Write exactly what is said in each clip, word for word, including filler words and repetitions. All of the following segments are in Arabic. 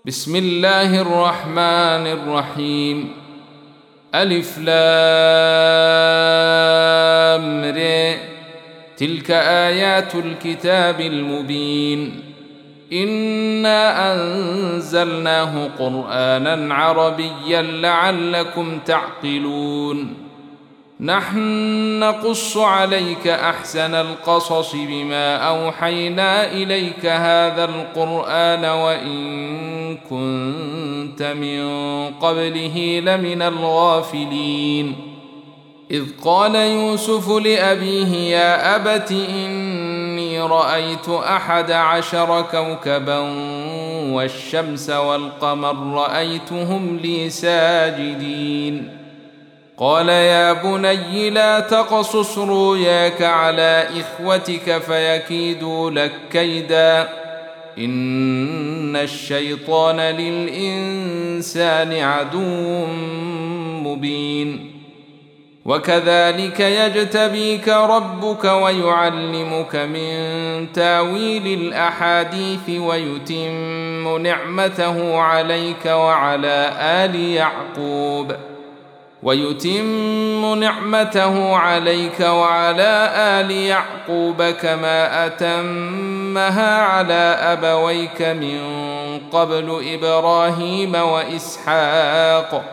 بسم الله الرحمن الرحيم. ألف لام ر. تلك آيات الكتاب المبين. إنا أنزلناه قرآنا عربيا لعلكم تعقلون. نحن نقص عليك أحسن القصص بما أوحينا إليك هذا القرآن وإن كنت من قبله لمن الغافلين. إذ قال يوسف لأبيه يا أبت إني رأيت أحد عشر كوكبا والشمس والقمر رأيتهم لي ساجدين. قال يا بني لا تقصص رؤياك على إخوتك فيكيدوا لك كيدا إن الشيطان للإنسان عدو مبين. وكذلك يجتبيك ربك ويعلمك من تاويل الأحاديث ويتم نعمته عليك وعلى آل يعقوب ويتم نعمته عليك وعلى آل يعقوب كما أتمها على أبويك من قبل إبراهيم وإسحاق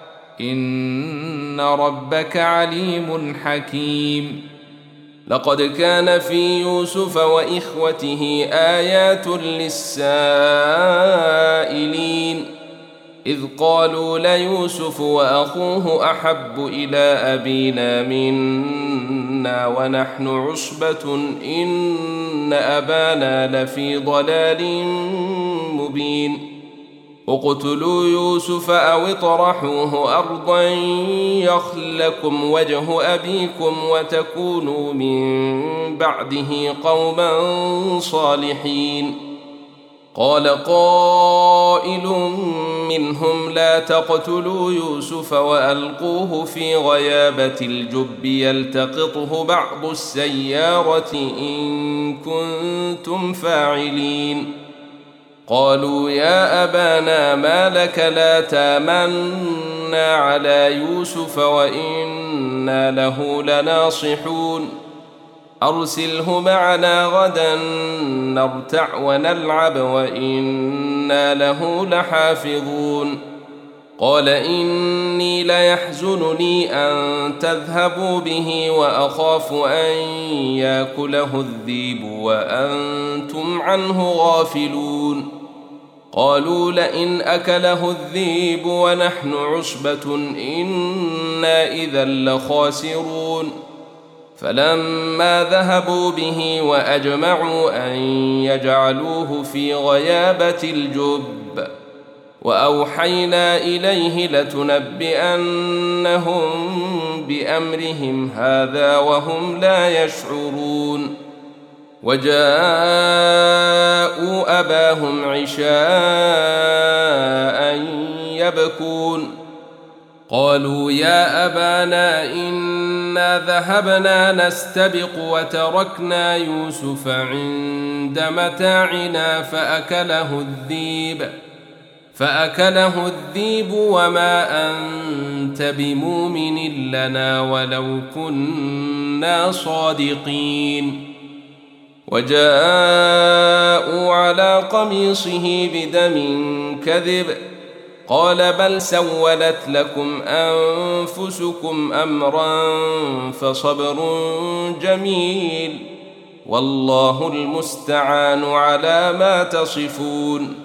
إن ربك عليم حكيم. لقد كان في يوسف وإخوته آيات للسائلين إذ قالوا ليوسف وأخوه أحب إلى أبينا منا ونحن عصبة إن أبانا لفي ضلال مبين. اقتلوا يوسف أو اطرحوه أرضا يخل لكم وجه أبيكم وتكونوا من بعده قوما صالحين. قال قائل منهم لا تقتلوا يوسف وألقوه في غيابة الجب يلتقطه بعض السيارة إن كنتم فاعلين. قالوا يا أبانا ما لك لا تامنا على يوسف وإنا له لناصحون أرسله معنا غدا نرتع ونلعب وإنا له لحافظون. قال إني ليحزنني أن تذهبوا به وأخاف أن يأكله الذئب وأنتم عنه غافلون. قالوا لئن أكله الذئب ونحن عصبة إنا إذا لخاسرون. فلما ذهبوا به وأجمعوا أن يجعلوه في غيابة الجب وأوحينا إليه لتنبئنهم بأمرهم هذا وهم لا يشعرون. وجاءوا أباهم عشاء يبكون. قالوا يا أبانا إنا ذهبنا نستبق وتركنا يوسف عند متاعنا فأكله الذئب فأكله الذئب وما أنت بمؤمن لنا ولو كنا صادقين. وجاءوا على قميصه بدم كذب قال بل سولت لكم أنفسكم أمرا فصبر جميل والله المستعان على ما تصفون.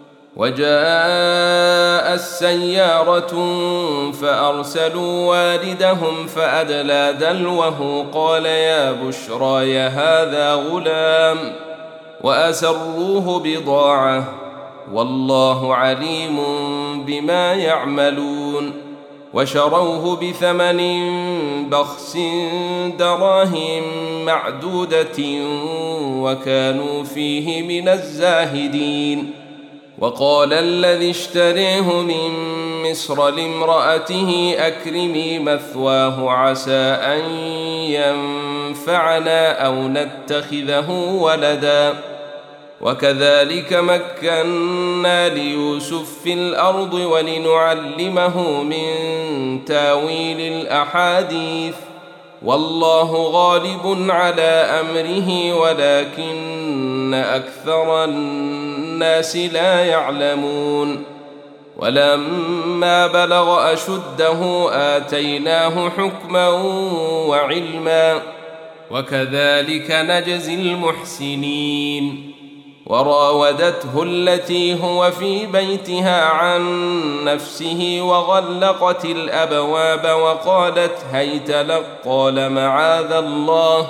وجاء السيارة فأرسلوا والدهم فأدلى دلوه قال يا بشرى هذا غلام وأسروه بضاعة والله عليم بما يعملون. وشروه بثمن بخس دراهم معدودة وكانوا فيه من الزاهدين. وقال الذي اشتريه من مصر لامرأته أكرمي مثواه عسى أن ينفعنا أو نتخذه ولدا وكذلك مكنا ليوسف في الأرض ولنعلمه من تاويل الأحاديث والله غالب على أمره ولكن أكثر الناس لا يعلمون ولما بلغ أشده آتيناه حكما وعلما وكذلك نجزي المحسنين وراودته التي هو في بيتها عن نفسه وغلقت الأبواب وقالت هيت لك قال معاذ الله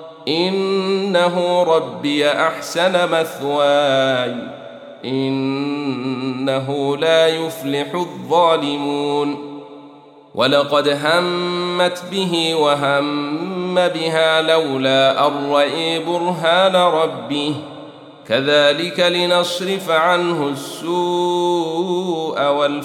إنه ربي أحسن مثواي إنه لا يفلح الظالمون ولقد همت به وهم بها لولا أن رأى برهان ربه كذلك لنصرف عنه السوء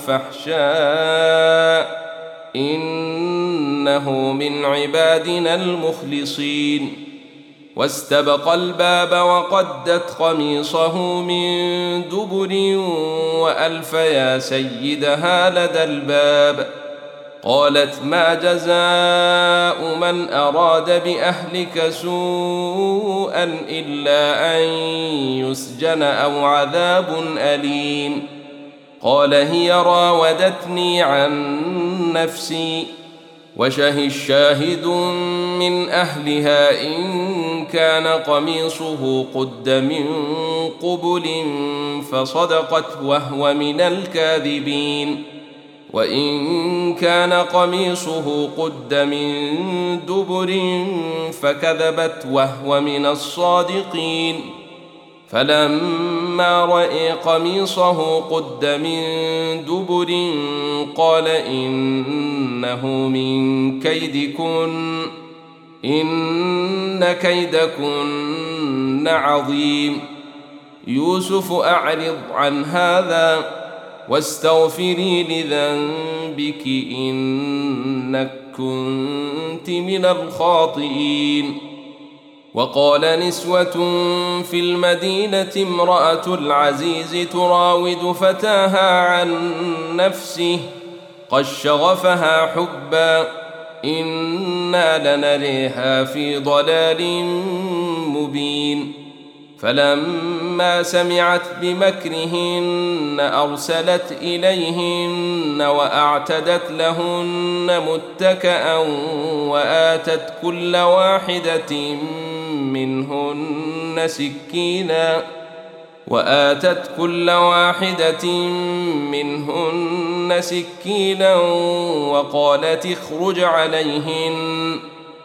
والفحشاء إنه من عبادنا المخلصين واستبق الباب وقدت قميصه من دبر وألف يا سيدها لدى الباب قالت ما جزاء من أراد بأهلك سوءا إلا أن يسجن أو عذاب أليم قال هي راودتني عن نفسي وشهد شاهد من أهلها إن كان قميصه قد من قبل فصدقت وهو من الكاذبين وإن كان قميصه قد من دبر فكذبت وهو من الصادقين فلما رأى قميصه قد من دبر قال إنه من كيدكن إن كيدكن عظيم يوسف أعرض عن هذا واستغفري لذنبك إنك كنت من الخاطئين وقال نسوة في المدينة امرأة العزيز تراود فتاها عن نفسه قد شغفها حبا إنا لنريها في ضلال مبين فلما سمعت بمكرهن أرسلت إليهن وأعتدت لهن متكأ وآتت كل واحدة منهن سكينا وآتت كل واحدة منهن سكينا وقالت اخرج عليهن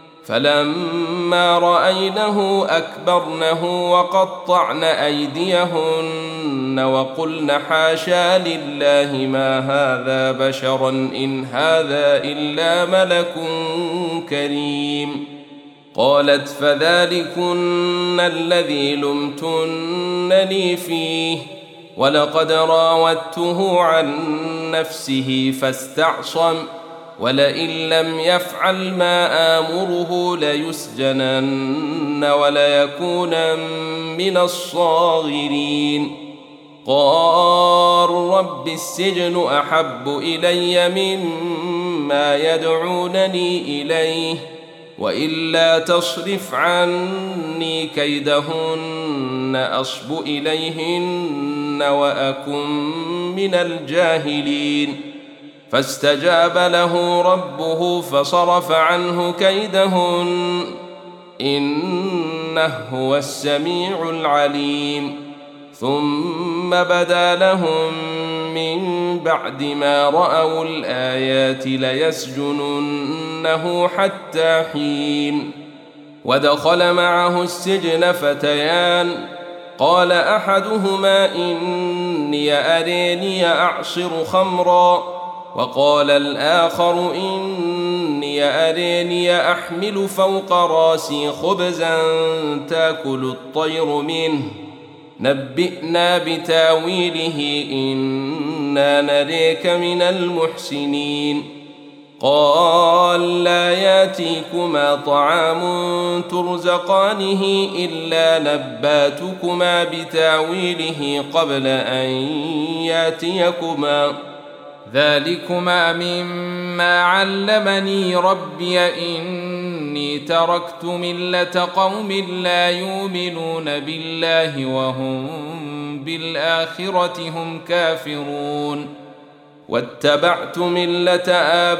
فلما رأينه أكبرنه وقطعن أيديهن وقلن حاشا لله ما هذا بشرا إن هذا إلا ملك كريم قالت فذلكن الذي لمتنني فيه ولقد راودته عن نفسه فاستعصم ولئن لم يفعل ما آمره ليسجنن وليكونن من الصاغرين قال رب السجن أحب إلي مما يدعونني إليه وإلا تصرف عني كيدهن أصب إليهن وأكن من الجاهلين فاستجاب له ربه فصرف عنه كيدهن إنه هو السميع العليم ثم بدا لهم من بعد ما رأوا الآيات ليسجننه حتى حين ودخل معه السجن فتيان قال أحدهما إني أريني أعصر خمرا وقال الآخر إني أريني أحمل فوق راسي خبزا تأكل الطير منه نبئنا بتاويله إنا نريك من المحسنين قال لا ياتيكما طعام ترزقانه إلا نباتكما بتاويله قبل أن ياتيكما ذلكما مما علمني ربي إني تركت ملة قوم لا يؤمنون بالله وهم بالآخرة هم كافرون واتبعت ملة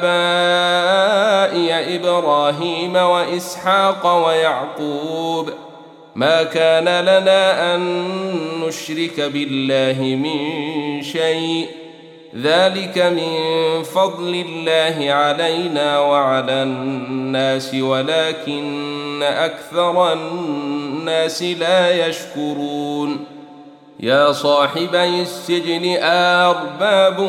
آبائي إبراهيم وإسحاق ويعقوب ما كان لنا أن نشرك بالله من شيء ذلك من فضل الله علينا وعلى الناس ولكن أكثر الناس لا يشكرون يا صاحبي السجن أرباب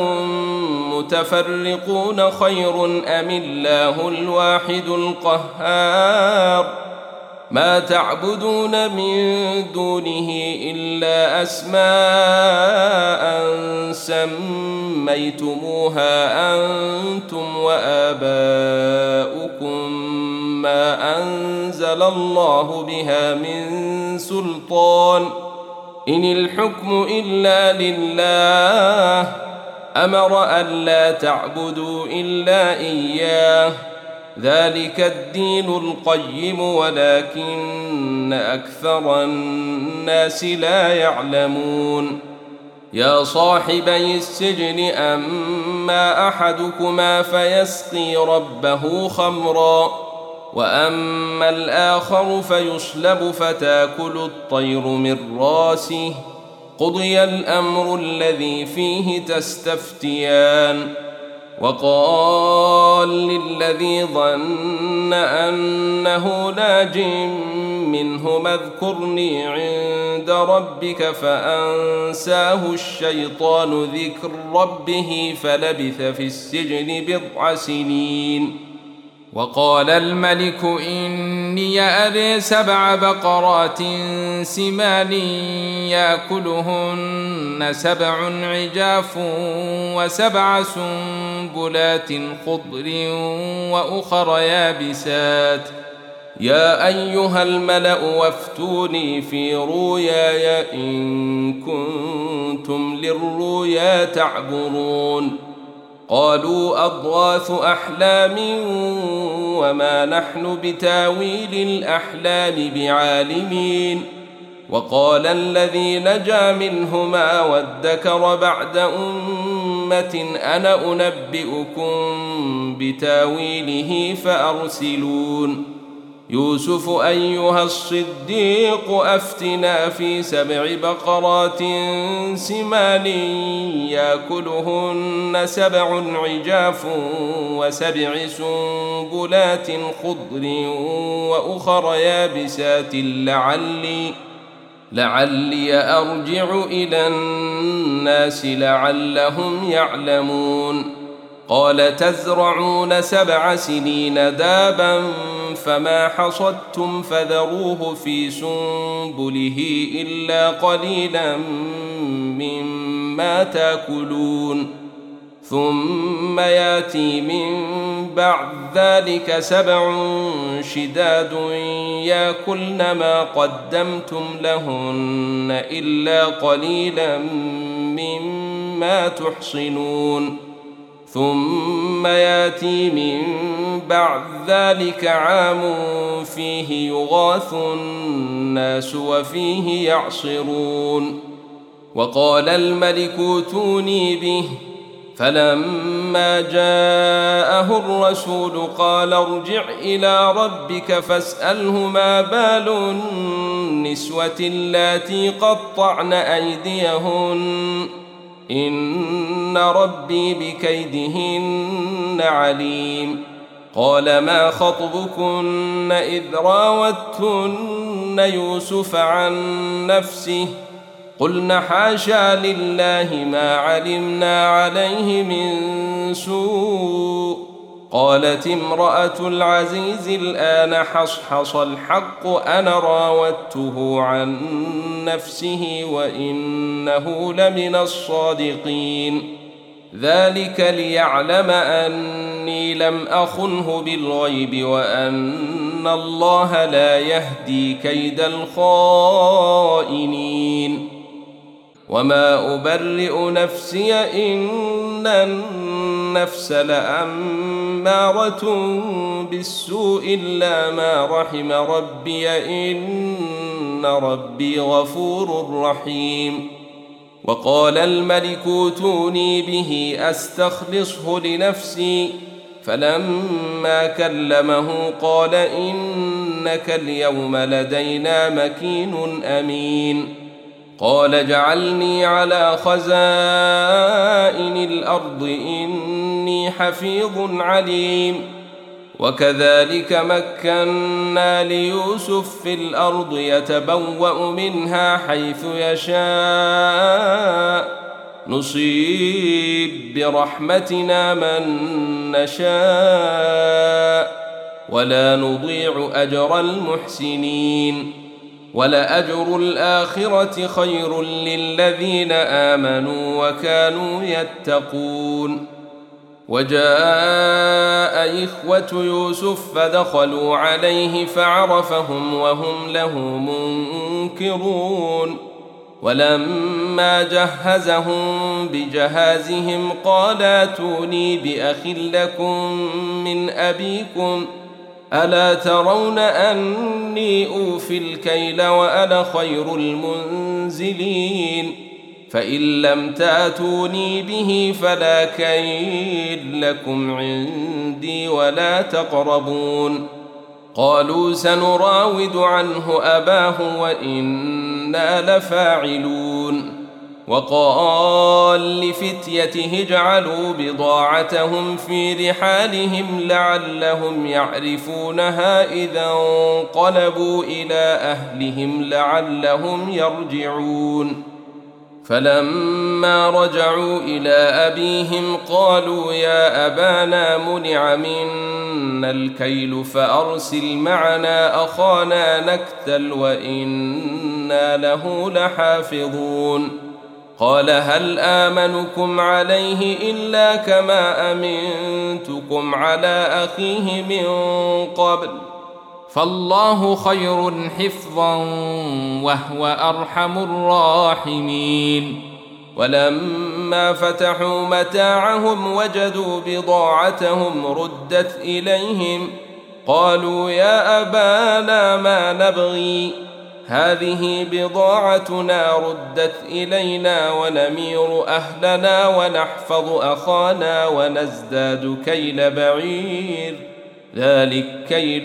متفرقون خير أم الله الواحد القهار ما تعبدون من دونه إلا أسماء سميتموها أنتم وآباؤكم ما أنزل الله بها من سلطان إن الحكم إلا لله أمر ألا تعبدوا إلا إياه ذلك الدين القيم ولكن أكثر الناس لا يعلمون يا صاحبي السجن أما أحدكما فيسقي ربه خمرا وأما الآخر فيصلب فتاكل الطير من راسه قضي الأمر الذي فيه تستفتيان وقال للذي ظن أنه ناج منهما اذكرني عند ربك فأنساه الشيطان ذكر ربه فلبث في السجن بضع سنين وقال الملك إني أري سبع بقرات سمان يأكلهن سبع عجاف وسبع سنبلات خضر وأخر يابسات يا أيها الملأ وافتوني في رؤياي إن كنتم للرؤيا تعبرون قالوا أضغاث أحلام وما نحن بتاويل الأحلام بعالمين وقال الذي نجا منهما وادكر بعد أمة أنا أنبئكم بتاويله فأرسلون يوسف أيها الصديق أفتنا في سبع بقرات سمان يأكلهن سبع عجاف وسبع سنبلات خضر وأخر يابسات لعلي لعلي أرجع إلى الناس لعلهم يعلمون قال تزرعون سبع سنين دابا فما حصدتم فذروه في سنبله إلا قليلا مما تأكلون ثم ياتي من بعد ذلك سبع شداد يأكلن ما قدمتم لهن إلا قليلا مما تحصنون ثم ياتي من بعد ذلك عام فيه يغاث الناس وفيه يعصرون وقال الملك ائتوني به فلما جاءه الرسول قال ارجع إلى ربك فاسأله ما بال النسوة اللاتي قطعن أيديهن إن ربي بكيدهن عليم قال ما خطبكن إذ راوتن يوسف عن نفسه قلن حاشا لله ما علمنا عليه من سوء قالت امرأة العزيز الآن حصحص الحق أنا راودته عن نفسه وإنه لمن الصادقين ذلك ليعلم أني لم أخنه بالغيب وأن الله لا يهدي كيد الخائنين وما أبرئ نفسي إن النفس لأمارة بالسوء إلا ما رحم ربي إن ربي غفور رحيم وقال الملك ائتوني به أستخلصه لنفسي فلما كلمه قال إنك اليوم لدينا مكين أمين قال اجعلني على خزائن الأرض إني حفيظ عليم وكذلك مكنا ليوسف في الأرض يتبوأ منها حيث يشاء نصيب برحمتنا من نشاء ولا نضيع أجر المحسنين ولأجر الآخرة خير للذين آمنوا وكانوا يتقون وجاء إخوة يوسف فدخلوا عليه فعرفهم وهم له منكرون ولما جهزهم بجهازهم قال ائتوني بأخ لكم من أبيكم ألا ترون أني أوفي الكيل وأنا خير المنزلين فإن لم تأتوني به فلا كيل لكم عندي ولا تقربون قالوا سنراود عنه أباه وإنا لفاعلون وقال لفتيته اجعلوا بضاعتهم في رحالهم لعلهم يعرفونها إذا انقلبوا إلى أهلهم لعلهم يرجعون فلما رجعوا إلى أبيهم قالوا يا أبانا منع منا الكيل فأرسل معنا أخانا نكتل وإنا له لحافظون قال هل آمنكم عليه إلا كما أمنتكم على أخيه من قبل فالله خير حفظا وهو أرحم الراحمين ولما فتحوا متاعهم وجدوا بضاعتهم ردت إليهم قالوا يا أبانا ما نبغي هذه بضاعتنا ردت إلينا ونمير أهلنا ونحفظ أخانا ونزداد كيل بعير ذلك كيل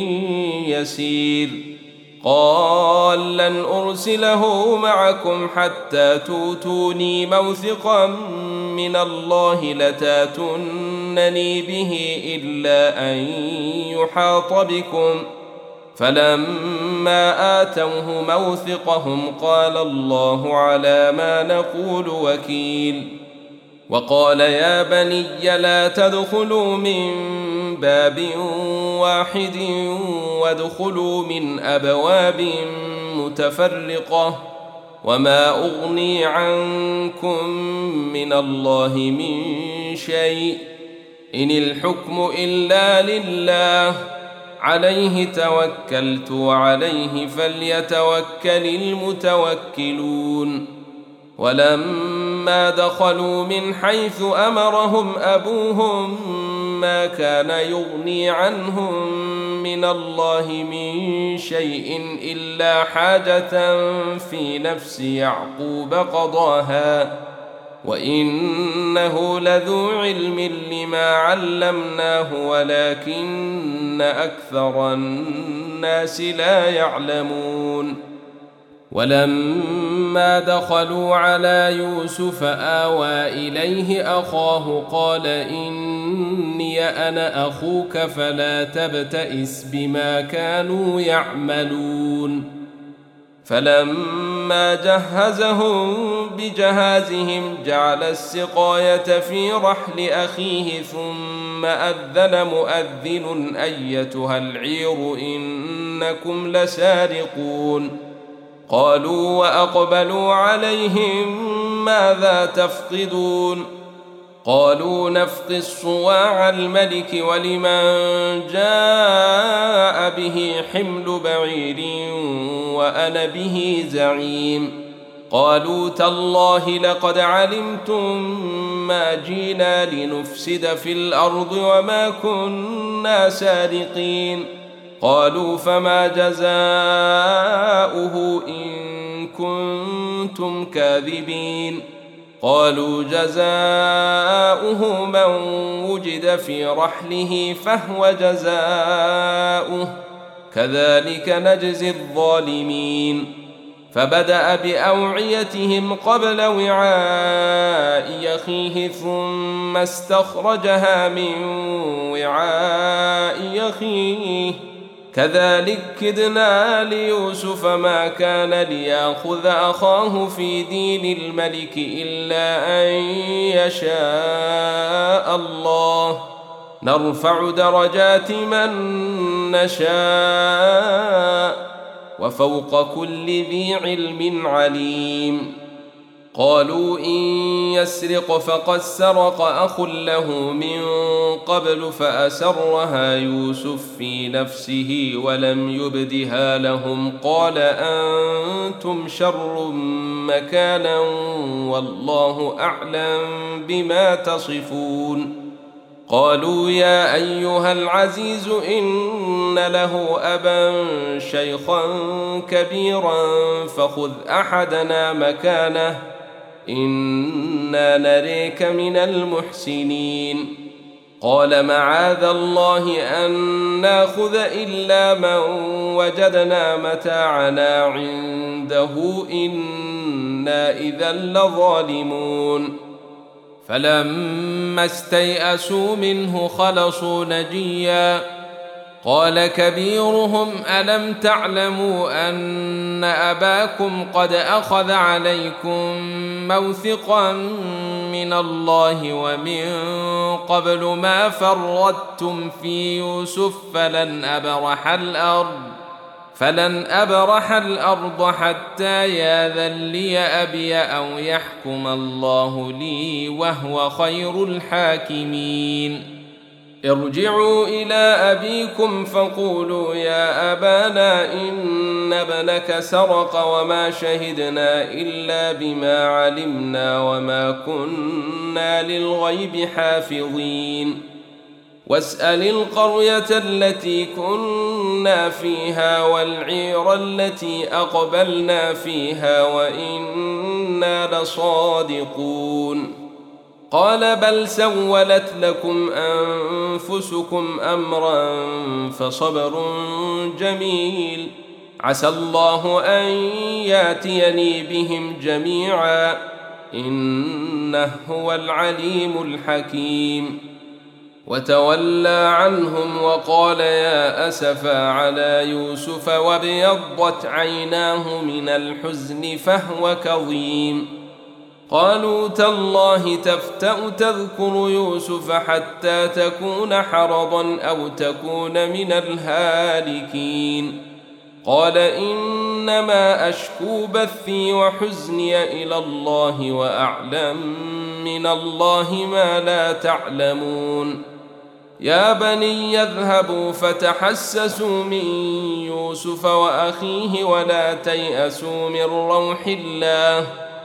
يسير قال لن أرسله معكم حتى توتوني موثقا من الله لتاتونني به إلا أن يحاط بكم فلما آتوه موثقهم قال الله على ما نقول وكيل وقال يا بني لا تدخلوا من باب واحد وادخلوا من أبواب متفرقة وما أغني عنكم من الله من شيء إن الحكم إلا لله عليه توكلت وعليه فليتوكل المتوكلون ولما دخلوا من حيث أمرهم أبوهم ما كان يغني عنهم من الله من شيء إلا حاجة في نفس يعقوب قضاها وإنه لذو علم لما علمناه ولكن أكثر الناس لا يعلمون ولما دخلوا على يوسف آوى إليه أخاه قال إني أنا أخوك فلا تبتئس بما كانوا يعملون فلما جهزهم بجهازهم جعل السقاية في رحل أخيه ثم أذن مؤذن أيتها العير إنكم لسارقون قالوا وأقبلوا عليهم ماذا تفقدون قالوا نفقد صواع الملك ولمن جاء به حمل بعير وأنا به زعيم قالوا تالله لقد علمتم ما جئنا لنفسد في الأرض وما كنا سارقين قالوا فما جزاؤه إن كنتم كاذبين قالوا جزاؤه من وجد في رحله فهو جزاؤه كذلك نجزي الظالمين فبدأ بأوعيتهم قبل وعاء أخيه ثم استخرجها من وعاء أخيه كذلك كدنا ليوسف ما كان ليأخذ أخاه في دين الملك إلا أن يشاء الله نرفع درجات من نشاء وفوق كل ذي علم عليم قالوا إن يسرق فقد سرق أخ له من قبل فأسرها يوسف في نفسه ولم يبدها لهم قال أنتم شر مكانا والله أعلم بما تصفون قالوا يا أيها العزيز إن له أبا شيخا كبيرا فخذ أحدنا مكانه إنا نريك من المحسنين قال معاذ الله أن ناخذ إلا من وجدنا متاعنا عنده إنا إذا لظالمون فلما استيئسوا منه خلصوا نجيا قال كبيرهم ألم تعلموا أن أباكم قد أخذ عليكم موثقا من الله ومن قبل ما فرطتم في يوسف فلن أبرح الأرض فلن أبرح الأرض حتى ياذن لي أبي أو يحكم الله لي وهو خير الحاكمين ارجعوا إلى أبيكم فقولوا يا أبانا إن ابنك سرق وما شهدنا إلا بما علمنا وما كنا للغيب حافظين واسأل القرية التي كنا فيها والعير التي أقبلنا فيها وإنا لصادقون قال بل سولت لكم أنفسكم أمرا فصبر جميل عسى الله أن ياتيني بهم جميعا إنه هو العليم الحكيم وتولى عنهم وقال يا أسفا على يوسف وابيضت عيناه من الحزن فهو كظيم قالوا تالله تفتأ تذكر يوسف حتى تكون حرضا أو تكون من الهالكين قال إنما أشكو بثي وحزني إلى الله وأعلم من الله ما لا تعلمون يا بني يذهبوا فتحسسوا من يوسف وأخيه ولا تيأسوا من روح الله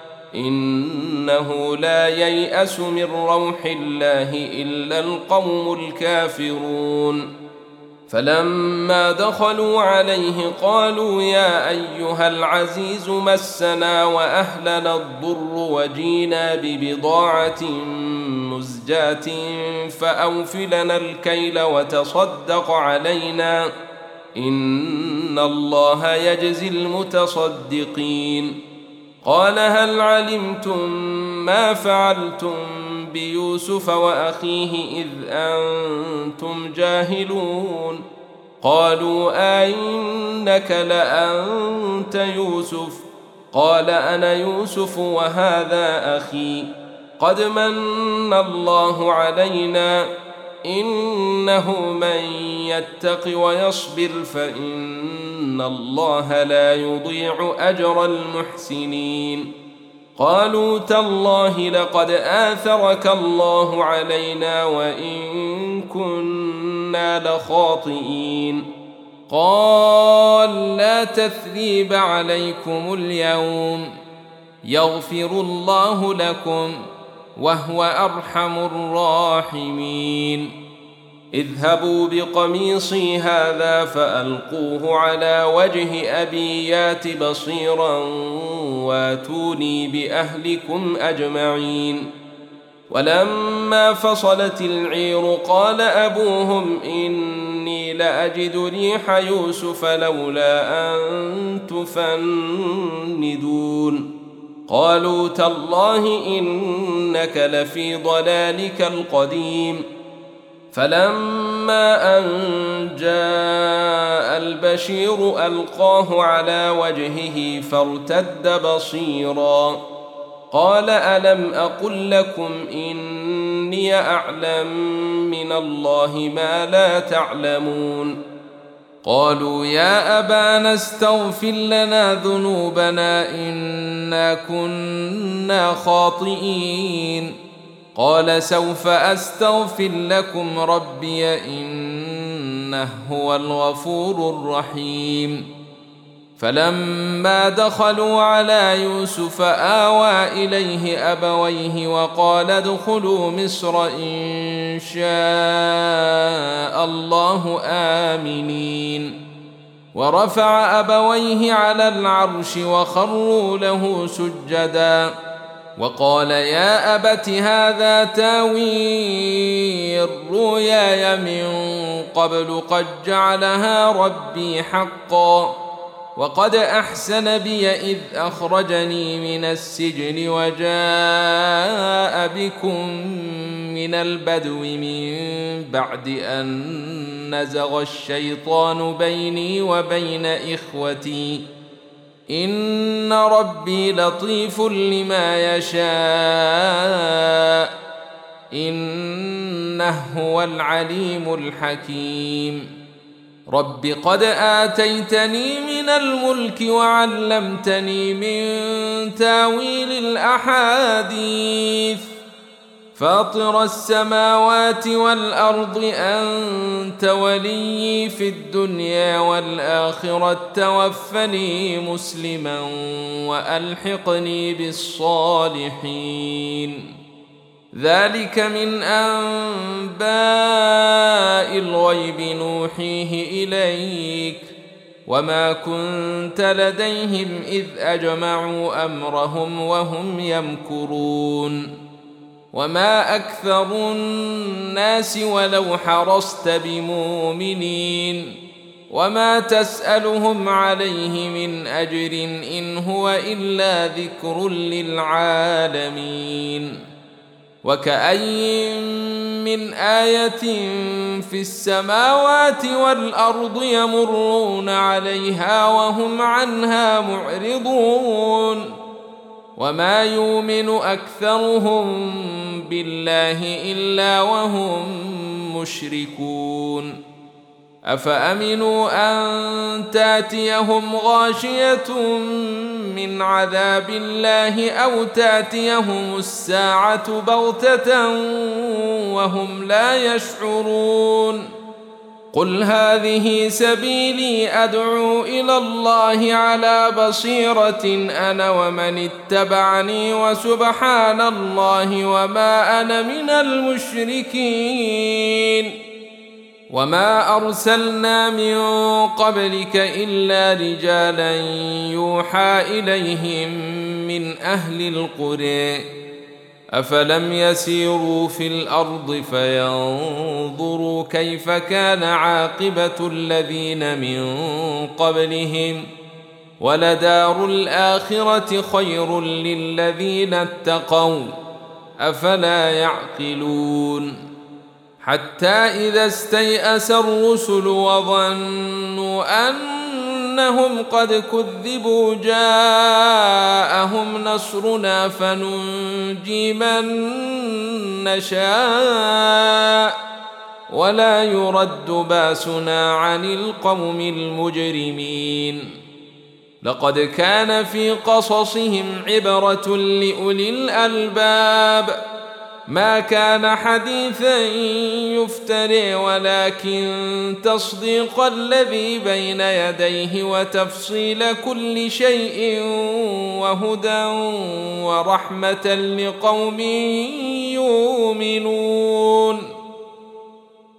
إنه لا ييأس من روح الله إلا القوم الكافرون فلما دخلوا عليه قالوا يا أيها العزيز مسنا وأهلنا الضر وجينا ببضاعة مزجاة فأوف لنا الكيل وتصدق علينا إن الله يجزي المتصدقين قال هل علمتم ما فعلتم بيوسف وأخيه إذ أنتم جاهلون قالوا أئنك لأنت يوسف قال أنا يوسف وهذا أخي قد من الله علينا إنه من يتق ويصبر فإن الله لا يضيع أجر المحسنين قالوا تالله لقد آثرك الله علينا وإن كنا لخاطئين. قال لا تثريب عليكم اليوم يغفر الله لكم وهو أرحم الراحمين. اذهبوا بقميصي هذا فألقوه على وجه أبي يات بصيرا واتوني بأهلكم أجمعين. ولما فصلت العير قال أبوهم إني لأجد ريح يوسف لولا أن تفندون. قالوا تالله إنك لفي ضلالك القديم. فلما أن جاء البشير ألقاه على وجهه فارتد بصيرا قال ألم أقل لكم إني أعلم من الله ما لا تعلمون. قالوا يا أبانا استغفر لنا ذنوبنا إنا كنا خاطئين. قال سوف أستغفر لكم ربي إنه هو الغفور الرحيم. فلما دخلوا على يوسف آوى إليه أبويه وقال ادخلوا مصر إن شاء الله آمنين. ورفع أبويه على العرش وخروا له سجدا وقال يا أبت هذا تاويل رؤياي من قبل قد جعلها ربي حقا وقد أحسن بي إذ أخرجني من السجن وجاء بكم من البدو من بعد أن نزغ الشيطان بيني وبين إخوتي إن ربي لطيف لما يشاء إنه هو العليم الحكيم. رب قد آتيتني من الملك وعلمتني من تاويل الأحاديث فاطر السماوات والأرض أنت ولي في الدنيا والآخرة توفني مسلما وألحقني بالصالحين. ذلك من أنباء الغيب نوحيه إليك وما كنت لديهم إذ أجمعوا أمرهم وهم يمكرون. وما أكثر الناس ولو حرصت بمؤمنين وما تسألهم عليه من أجر إن هو إلا ذكر للعالمين. وكأي من آية في السماوات والأرض يمرون عليها وهم عنها معرضون وما يؤمن أكثرهم بالله إلا وهم مشركون. أفأمنوا أن تأتيهم غاشية من عذاب الله أو تأتيهم الساعة بغتة وهم لا يشعرون. قل هذه سبيلي أدعو إلى الله على بصيرة أنا ومن اتبعني وسبحان الله وما أنا من المشركين. وما أرسلنا من قبلك إلا رجالا يوحى إليهم من أهل القرى أفلم يسيروا في الأرض فينظروا كيف كان عاقبة الذين من قبلهم ولدار الآخرة خير للذين اتقوا أفلا يعقلون. حتى إذا استيأس الرسل وظنوا أنهم قد كذبوا جاءهم نصرنا فننجي من نشاء ولا يرد باسنا عن القوم المجرمين. لقد كان في قصصهم عبرة لأولي الألباب ما كان حديثا يفتري ولكن تصديق الذي بين يديه وتفصيل كل شيء وهدى ورحمة لقوم يؤمنون